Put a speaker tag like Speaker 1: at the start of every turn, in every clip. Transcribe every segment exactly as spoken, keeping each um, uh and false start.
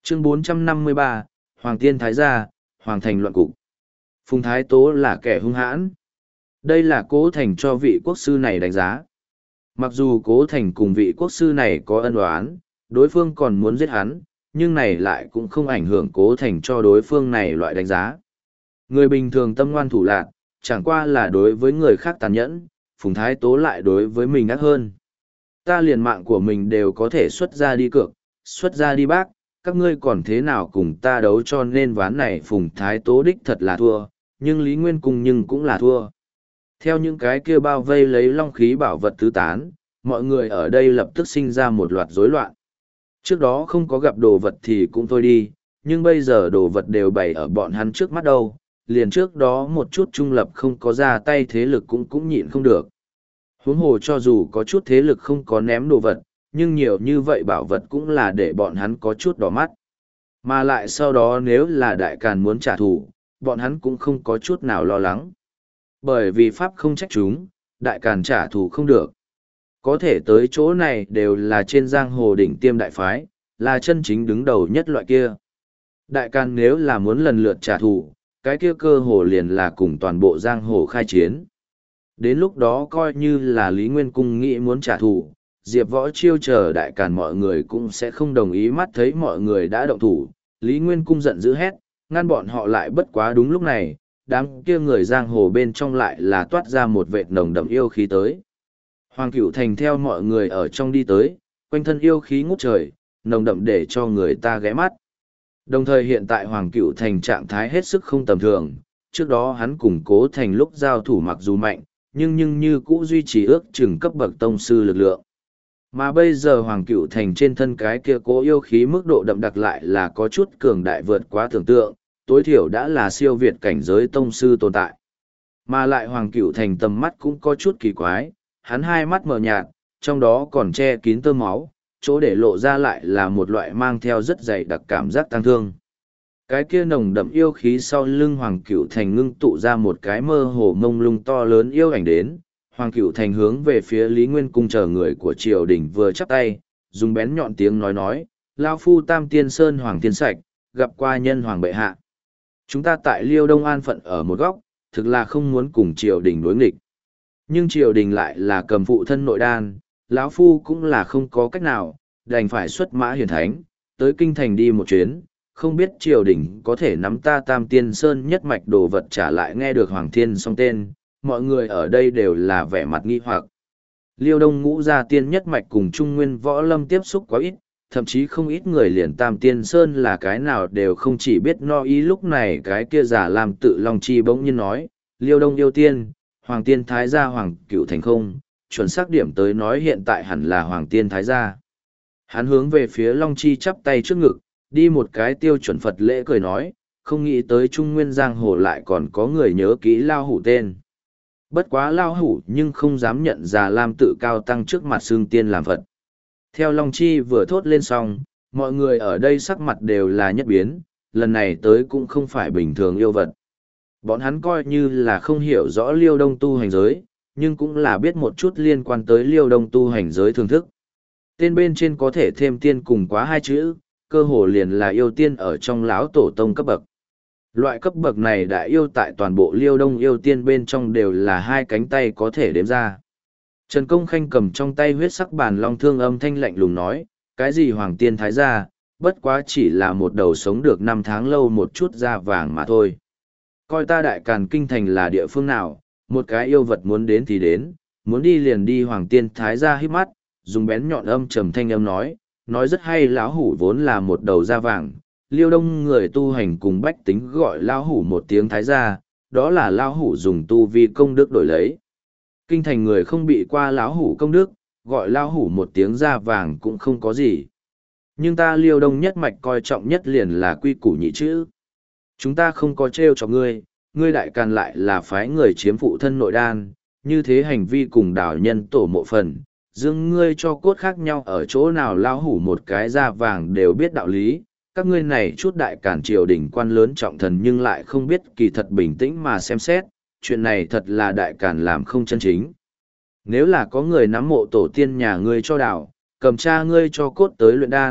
Speaker 1: Chương bốn trăm năm mươi ba, Hoàng Tiên Thái Gia, Hoàng Thành Loạn Cục. Phùng Thái Tố là kẻ hung hãn. Đây là Cố Thành cho vị quốc sư này đánh giá. Mặc dù Cố Thành cùng vị quốc sư này có ân oán, đối phương còn muốn giết hắn, nhưng này lại cũng không ảnh hưởng Cố Thành cho đối phương này loại đánh giá. Người bình thường tâm ngoan thủ lạn, chẳng qua là đối với người khác tàn nhẫn, Phùng Thái Tố lại đối với mình ác hơn. Ta liền mạng của mình đều có thể xuất ra đi cược, xuất ra đi bác, các ngươi còn thế nào cùng ta đấu, cho nên ván này Phùng Thái Tố đích thật là thua, nhưng Lý Nguyên Cung nhưng cũng là thua. Theo những cái kia bao vây lấy long khí bảo vật tứ tán, mọi người ở đây lập tức sinh ra một loạt rối loạn. Trước đó không có gặp đồ vật thì cũng thôi đi, nhưng bây giờ đồ vật đều bày ở bọn hắn trước mắt đâu, liền trước đó một chút trung lập không có ra tay thế lực cũng cũng nhịn không được. Huống hồ cho dù có chút thế lực không có ném đồ vật, nhưng nhiều như vậy bảo vật cũng là để bọn hắn có chút đỏ mắt. Mà lại sau đó nếu là đại càn muốn trả thù, bọn hắn cũng không có chút nào lo lắng. Bởi vì Pháp không trách chúng, đại càn trả thù không được. Có thể tới chỗ này đều là trên giang hồ đỉnh tiêm đại phái, là chân chính đứng đầu nhất loại kia. Đại càn nếu là muốn lần lượt trả thù, cái kia cơ hồ liền là cùng toàn bộ giang hồ khai chiến. Đến lúc đó coi như là Lý Nguyên Cung nghĩ muốn trả thù, Diệp Võ Chiêu chờ đại càn mọi người cũng sẽ không đồng ý. Mắt thấy mọi người đã động thủ, Lý Nguyên Cung giận dữ hét, ngăn bọn họ lại. Bất quá đúng lúc này, đám kia người giang hồ bên trong lại là toát ra một vệt nồng đậm yêu khí tới. Hoàng Cửu Thành theo mọi người ở trong đi tới, quanh thân yêu khí ngút trời, nồng đậm để cho người ta ghé mắt. Đồng thời hiện tại Hoàng Cửu Thành trạng thái hết sức không tầm thường, trước đó hắn cùng Cố Thành lúc giao thủ mặc dù mạnh, nhưng nhưng như cũ duy trì ước chừng cấp bậc tông sư lực lượng. Mà bây giờ Hoàng Cửu Thành trên thân cái kia cố yêu khí mức độ đậm đặc lại là có chút cường đại vượt quá tưởng tượng, tối thiểu đã là siêu việt cảnh giới tông sư tồn tại. Mà lại Hoàng Cửu Thành tầm mắt cũng có chút kỳ quái, hắn hai mắt mờ nhạt, trong đó còn che kín tơ máu, chỗ để lộ ra lại là một loại mang theo rất dày đặc cảm giác tăng thương. Cái kia nồng đậm yêu khí sau lưng Hoàng Cửu Thành ngưng tụ ra một cái mơ hồ mông lung to lớn yêu ảnh đến. Hoàng Cửu Thành hướng về phía Lý Nguyên Cung chờ người của triều đình vừa chắp tay, dùng bén nhọn tiếng nói nói, Lao Phu Tam Tiên Sơn Hoàng Tiên Sạch, gặp qua nhân Hoàng bệ hạ. Chúng ta tại Liêu Đông An phận ở một góc, thực là không muốn cùng triều đình đối nghịch. Nhưng triều đình lại là cầm phụ thân nội đan, lão Phu cũng là không có cách nào, đành phải xuất mã hiển thánh, tới kinh thành đi một chuyến, không biết triều đình có thể nắm ta Tam Tiên Sơn nhất mạch đồ vật trả lại. Nghe được Hoàng Thiên song tên, mọi người ở đây đều là vẻ mặt nghi hoặc. Liêu Đông Ngũ Gia Tiên nhất mạch cùng Trung Nguyên Võ Lâm tiếp xúc quá ít, thậm chí không ít người liền Tam Tiên Sơn là cái nào đều không chỉ biết no ý. Lúc này cái kia giả làm tự Long Chi bỗng nhiên nói, Liêu Đông yêu tiên, Hoàng Tiên Thái Gia Hoàng Cửu Thành không, chuẩn xác điểm tới nói hiện tại hẳn là Hoàng Tiên Thái Gia. Hắn hướng về phía Long Chi chắp tay trước ngực, đi một cái tiêu chuẩn Phật lễ cười nói, không nghĩ tới Trung Nguyên Giang Hồ lại còn có người nhớ kỹ Lao Hủ tên. Bất quá Lao Hủ nhưng không dám nhận Già Lam tự cao tăng trước mặt xương tiên làm Phật. Theo Long Chi vừa thốt lên xong, mọi người ở đây sắc mặt đều là nhất biến, lần này tới cũng không phải bình thường yêu vật. Bọn hắn coi như là không hiểu rõ Liêu Đông tu hành giới, nhưng cũng là biết một chút liên quan tới Liêu Đông tu hành giới thưởng thức. Tên bên trên có thể thêm tiên cùng quá hai chữ, cơ hồ liền là yêu tiên ở trong lão tổ tông cấp bậc. Loại cấp bậc này đã yêu tại toàn bộ Liêu Đông yêu tiên bên trong đều là hai cánh tay có thể đếm ra. Trần Công Khanh cầm trong tay huyết sắc bàn long thương âm thanh lạnh lùng nói, cái gì Hoàng Tiên Thái Gia, bất quá chỉ là một đầu sống được năm tháng lâu một chút da vàng mà thôi. Coi ta Đại Càn Kinh Thành là địa phương nào, một cái yêu vật muốn đến thì đến, muốn đi liền đi. Hoàng Tiên Thái Gia hít mắt, dùng bén nhọn âm trầm thanh âm nói, nói rất hay, lão hủ vốn là một đầu da vàng, Liêu Đông người tu hành cùng bách tính gọi lão hủ một tiếng Thái Gia, đó là lão hủ dùng tu vi công đức đổi lấy. Kinh thành người không bị qua lão hủ công đức, gọi lão hủ một tiếng da vàng cũng không có gì. Nhưng ta Liêu Đông nhất mạch coi trọng nhất liền là quy củ nhị chữ. Chúng ta không có trêu cho ngươi, ngươi Đại Càn lại là phái người chiếm phụ thân nội đan, như thế hành vi cùng đảo nhân tổ mộ phần, dương ngươi cho cốt khác nhau ở chỗ nào. Lão hủ một cái da vàng đều biết đạo lý, các ngươi này chút Đại Càn triều đình quan lớn trọng thần nhưng lại không biết kỳ thật bình tĩnh mà xem xét, chuyện này thật là Đại Càn làm không chân chính. Nếu là có người nắm mộ tổ tiên nhà ngươi cho đảo, cầm cha ngươi cho cốt tới luyện đan,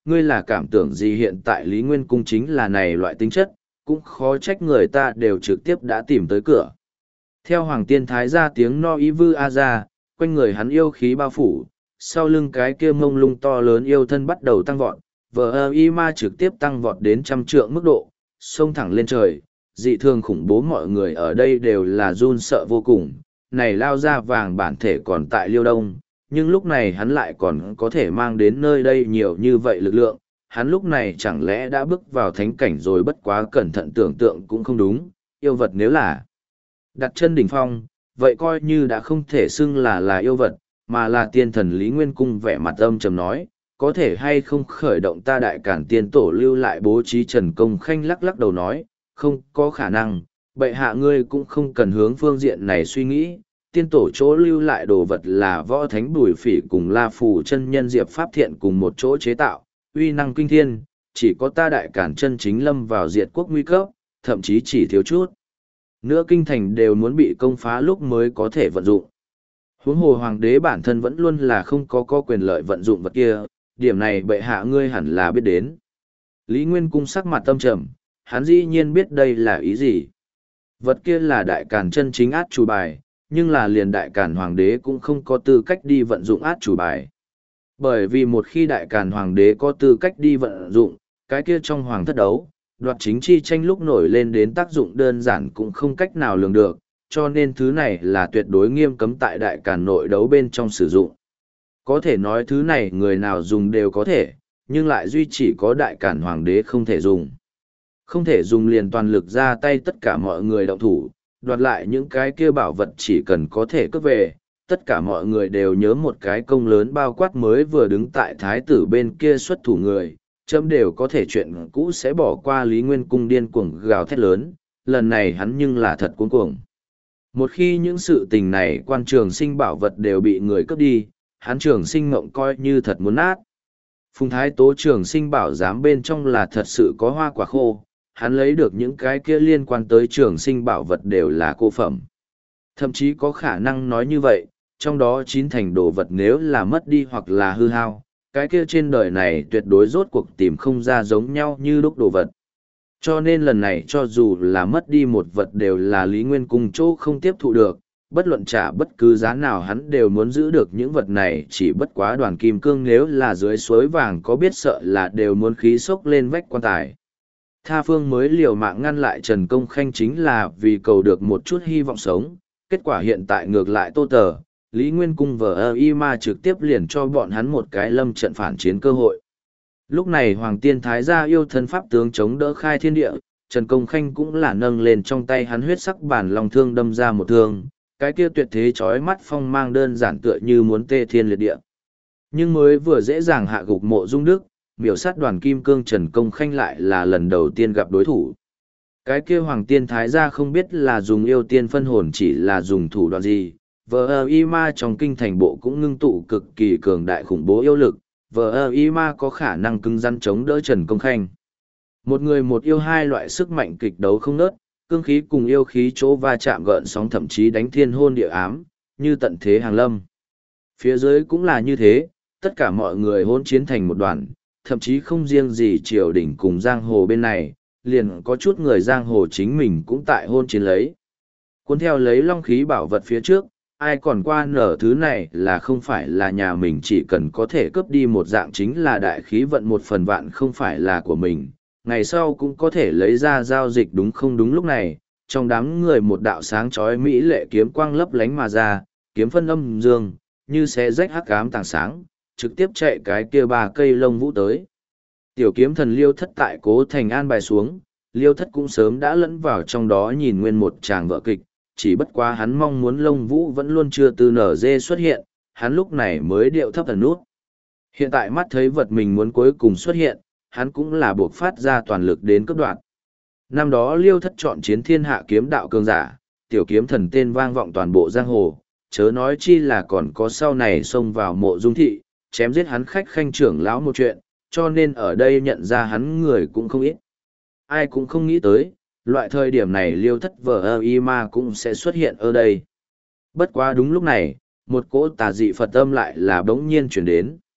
Speaker 1: ngươi là cảm tưởng gì hiện tại Lý Nguyên Cung chính là này loại tính chất, cũng khó trách người ta đều trực tiếp đã tìm tới cửa. Theo Hoàng Tiên Thái ra tiếng no ý vư a ra, quanh người hắn yêu khí bao phủ, sau lưng cái kia mông lung to lớn yêu thân bắt đầu tăng vọt, vờ ơ y ma trực tiếp tăng vọt đến trăm trượng mức độ, xông thẳng lên trời, dị thường khủng bố mọi người ở đây đều là run sợ vô cùng, này lao ra vàng bản thể còn tại Liêu Đông, nhưng lúc này hắn lại còn có thể mang đến nơi đây nhiều như vậy lực lượng, hắn lúc này chẳng lẽ đã bước vào thánh cảnh rồi bất quá cẩn thận tưởng tượng cũng không đúng, yêu vật nếu là đặt chân đỉnh phong, vậy coi như đã không thể xưng là là yêu vật, mà là tiên thần Lý Nguyên Cung vẻ mặt âm trầm nói, có thể hay không khởi động ta đại cản tiên tổ lưu lại bố trí Trần Công Khanh lắc lắc đầu nói, không có khả năng, bệ hạ ngươi cũng không cần hướng phương diện này suy nghĩ, tiên tổ chỗ lưu lại đồ vật là võ thánh bùi phỉ cùng la phù chân nhân diệp pháp thiện cùng một chỗ chế tạo, uy năng kinh thiên, chỉ có ta đại cản chân chính lâm vào diệt quốc nguy cấp, thậm chí chỉ thiếu chút nữa kinh thành đều muốn bị công phá lúc mới có thể vận dụng. Huống hồ hoàng đế bản thân vẫn luôn là không có có quyền lợi vận dụng vật kia, điểm này bệ hạ ngươi hẳn là biết đến. Lý Nguyên Cung sắc mặt tâm trầm, hắn dĩ nhiên biết đây là ý gì. Vật kia là đại càn chân chính át chủ bài, nhưng là liền đại càn hoàng đế cũng không có tư cách đi vận dụng át chủ bài. Bởi vì một khi đại càn hoàng đế có tư cách đi vận dụng, cái kia trong hoàng thất đấu, đoạt chính chi tranh lúc nổi lên đến tác dụng đơn giản cũng không cách nào lường được, cho nên thứ này là tuyệt đối nghiêm cấm tại đại càn nội đấu bên trong sử dụng. Có thể nói thứ này người nào dùng đều có thể, nhưng lại duy chỉ có đại càn hoàng đế không thể dùng. Không thể dùng liền toàn lực ra tay tất cả mọi người động thủ, đoạt lại những cái kia bảo vật chỉ cần có thể cướp về. Tất cả mọi người đều nhớ một cái công lớn bao quát mới vừa đứng tại thái tử bên kia xuất thủ người, chấm đều có thể chuyện cũ sẽ bỏ qua Lý Nguyên Cung điên cuồng gào thét lớn, lần này hắn nhưng là thật cuống cuồng. Một khi những sự tình này quan trường sinh bảo vật đều bị người cướp đi, hắn trường sinh mộng coi như thật muốn nát. Phùng thái tố trường sinh bảo giám bên trong là thật sự có hoa quả khô, hắn lấy được những cái kia liên quan tới trường sinh bảo vật đều là cô phẩm. Thậm chí có khả năng nói như vậy, trong đó chín thành đồ vật nếu là mất đi hoặc là hư hao, cái kia trên đời này tuyệt đối rốt cuộc tìm không ra giống nhau như lúc đồ vật. Cho nên lần này cho dù là mất đi một vật đều là Lý Nguyên Cung chỗ không tiếp thụ được, bất luận trả bất cứ giá nào hắn đều muốn giữ được những vật này, chỉ bất quá đoàn kim cương nếu là dưới suối vàng có biết sợ là đều muốn khí sốc lên vách quan tài. Tha phương mới liều mạng ngăn lại Trần Công Khanh chính là vì cầu được một chút hy vọng sống, kết quả hiện tại ngược lại tô tờ, Lý Nguyên Cung vờ ơ y ma trực tiếp liền cho bọn hắn một cái lâm trận phản chiến cơ hội. Lúc này Hoàng Tiên Thái gia yêu thân pháp tướng chống đỡ khai thiên địa, Trần Công Khanh cũng là nâng lên trong tay hắn huyết sắc bản lòng thương đâm ra một thương, cái kia tuyệt thế chói mắt phong mang đơn giản tựa như muốn tê thiên liệt địa. Nhưng mới vừa dễ dàng hạ gục Mộ Dung Đức, miểu sát đoàn kim cương Trần Công Khanh lại là lần đầu tiên gặp đối thủ. Cái kia Hoàng Tiên Thái gia không biết là dùng yêu tiên phân hồn chỉ là dùng thủ đoạn gì, vờ ơ y ma trong kinh thành bộ cũng ngưng tụ cực kỳ cường đại khủng bố yêu lực, vờ ơ y ma có khả năng cứng rắn chống đỡ Trần Công Khanh. Một người một yêu hai loại sức mạnh kịch đấu không nớt, cương khí cùng yêu khí chỗ va chạm gợn sóng thậm chí đánh thiên hôn địa ám, như tận thế hàng lâm. Phía dưới cũng là như thế, tất cả mọi người hôn chiến thành một đoàn, thậm chí không riêng gì triều đình cùng giang hồ bên này, liền có chút người giang hồ chính mình cũng tại hôn chiến lấy. Cuốn theo lấy long khí bảo vật phía trước, ai còn qua nở thứ này là không phải là nhà mình chỉ cần có thể cướp đi một dạng chính là đại khí vận một phần vạn không phải là của mình, ngày sau cũng có thể lấy ra giao dịch đúng không đúng lúc này, trong đám người một đạo sáng chói mỹ lệ kiếm quang lấp lánh mà ra, kiếm phân âm dương, như sẽ rách hắc ám tàng sáng, trực tiếp chạy cái kia ba cây lông vũ tới. Tiểu kiếm thần Liêu Thất tại Cố Thành an bài xuống, Liêu Thất cũng sớm đã lẫn vào trong đó nhìn nguyên một tràng vợ kịch, chỉ bất quá hắn mong muốn lông vũ vẫn luôn chưa từ nở dê xuất hiện, hắn lúc này mới điệu thấp thần nút. Hiện tại mắt thấy vật mình muốn cuối cùng xuất hiện, hắn cũng là buộc phát ra toàn lực đến cấp đoạn. Năm đó Liêu Thất chọn chiến thiên hạ kiếm đạo cường giả, tiểu kiếm thần tên vang vọng toàn bộ giang hồ, chớ nói chi là còn có sau này xông vào Mộ Dung thị, chém giết hắn khách khanh trưởng lão một chuyện, cho nên ở đây nhận ra hắn người cũng không ít. Ai cũng không nghĩ tới, loại thời điểm này Liêu Thất vờ ơ y ma cũng sẽ xuất hiện ở đây. Bất quá đúng lúc này, một cỗ tà dị Phật âm lại là bỗng nhiên chuyển đến.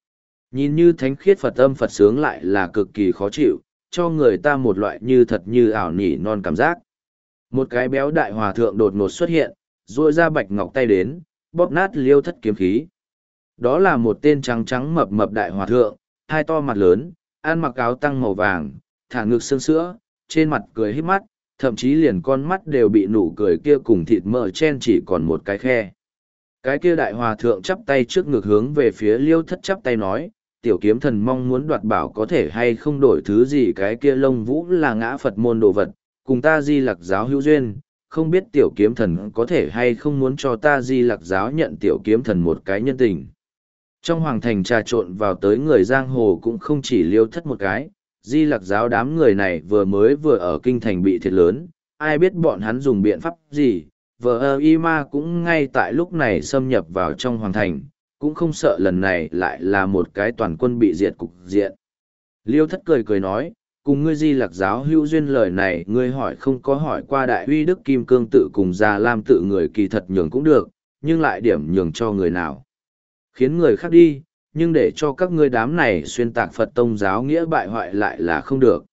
Speaker 1: Nhìn như thánh khiết Phật âm Phật sướng lại là cực kỳ khó chịu, cho người ta một loại như thật như ảo nỉ non cảm giác. Một cái béo đại hòa thượng đột ngột xuất hiện, duỗi ra bạch ngọc tay đến, bóp nát liêu thất kiếm khí. Đó là một tên trắng trắng mập mập đại hòa thượng, hai to mặt lớn, ăn mặc áo tăng màu vàng, thả ngực xương sữa, trên mặt cười híp mắt, thậm chí liền con mắt đều bị nụ cười kia cùng thịt mỡ chen chỉ còn một cái khe. Cái kia đại hòa thượng chắp tay trước ngực hướng về phía liêu thất chắp tay nói, tiểu kiếm thần mong muốn đoạt bảo có thể hay không đổi thứ gì, cái kia lông vũ là ngã Phật môn đồ vật, cùng ta Di Lặc giáo hữu duyên, không biết tiểu kiếm thần có thể hay không muốn cho ta Di Lặc giáo nhận tiểu kiếm thần một cái nhân tình. Trong hoàng thành trà trộn vào tới người giang hồ cũng không chỉ liêu thất một cái, Di Lặc giáo đám người này vừa mới vừa ở kinh thành bị thiệt lớn, ai biết bọn hắn dùng biện pháp gì, vợ ơ y ma cũng ngay tại lúc này xâm nhập vào trong hoàng thành, cũng không sợ lần này lại là một cái toàn quân bị diệt cục diện. Liêu thất cười cười nói, cùng ngươi Di Lặc giáo hữu duyên lời này ngươi hỏi không có hỏi qua đại uy đức kim cương tự cùng già lam tự người kỳ thật nhường cũng được, nhưng lại điểm nhường cho người nào. Khiến người khác đi, nhưng để cho các ngươi đám này xuyên tạc Phật tông giáo nghĩa bại hoại lại là không được.